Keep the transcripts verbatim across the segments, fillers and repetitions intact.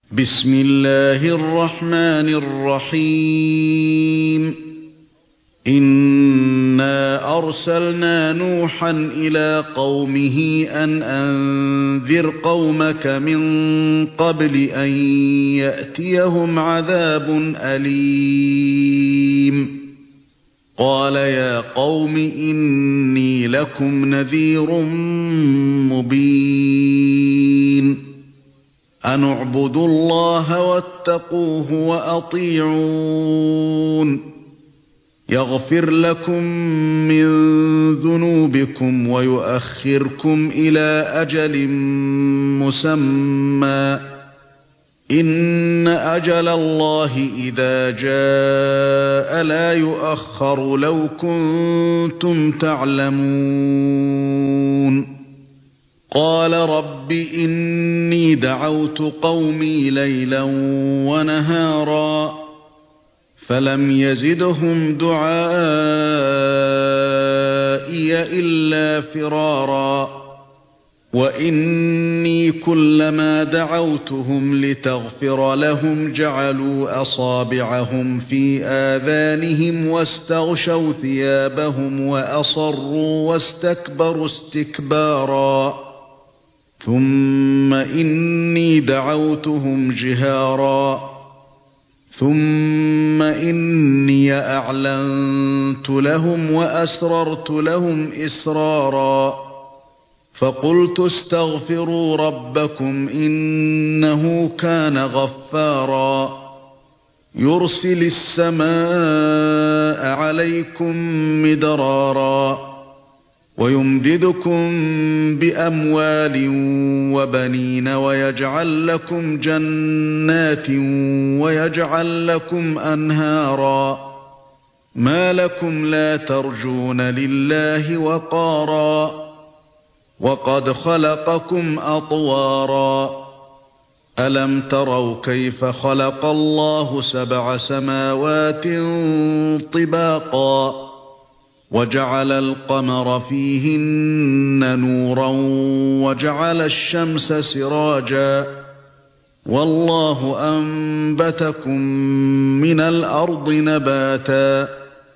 بسم الله الرحمن الرحيم إنا أرسلنا نوحا إلى قومه أن أنذر قومك من قبل أن يأتيهم عذاب أليم قال يا قوم إني لكم نذير مبين أن اعبدوا الله واتقوه وأطيعون يغفر لكم من ذنوبكم ويؤخركم إلى أجل مسمى إن أجل الله إذا جاء لا يؤخر لو كنتم تعلمون قال رب إني دعوت قومي ليلا ونهارا فلم يزدهم دعائي إلا فرارا وإني كلما دعوتهم لتغفر لهم جعلوا أصابعهم في آذانهم واستغشوا ثيابهم وأصروا واستكبروا استكبارا ثم إني دعوتهم جهارا ثم إني أعلنت لهم وأسررت لهم إسرارا فقلت استغفروا ربكم إنه كان غفارا يرسل السماء عليكم مدرارا ويمددكم بأموال وبنين ويجعل لكم جنات ويجعل لكم أنهارا ما لكم لا ترجون لله وقارا وقد خلقكم أطوارا ألم تروا كيف خلق الله سبع سماوات طباقا وجعل القمر فيهن نورا وجعل الشمس سراجا والله أنبتكم من الأرض نباتا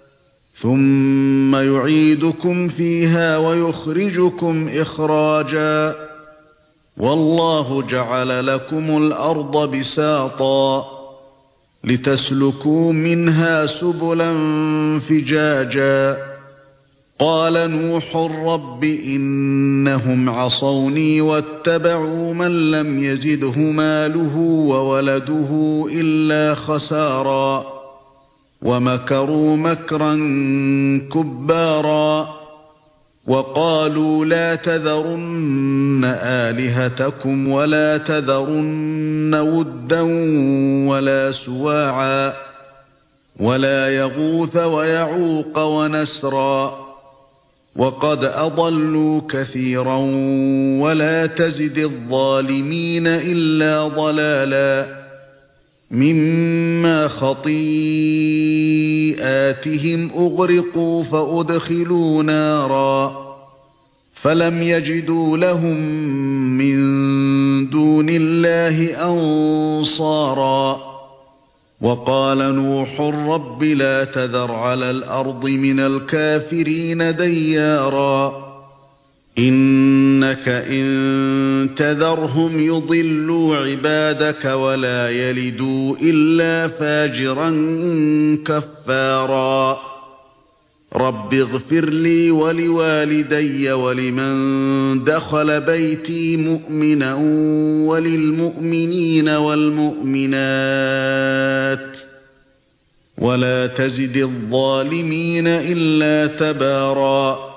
ثم يعيدكم فيها ويخرجكم إخراجا والله جعل لكم الأرض بساطا لتسلكوا منها سبلا فجاجا قال نوح رب إنهم عصوني واتبعوا من لم يزده ماله وولده إلا خسارا ومكروا مكرا كبارا وقالوا لا تذرن آلهتكم ولا تذرن ودا ولا سواعا ولا يغوث ويعوق ونسرا وقد أضلوا كثيرا ولا تزد الظالمين إلا ضلالا مما خطيئاتهم أغرقوا فأدخلوا نارا فلم يجدوا لهم من دون الله أنصارا وقال نوح رب لا تذر على الأرض من الكافرين ديارا إنك إن تذرهم يضلوا عبادك ولا يلدوا إلا فاجرا كفارا رب اغفر لي ولوالدي ولمن دخل بيتي مؤمنا وللمؤمنين والمؤمنات ولا تزد الظالمين إلا تبارا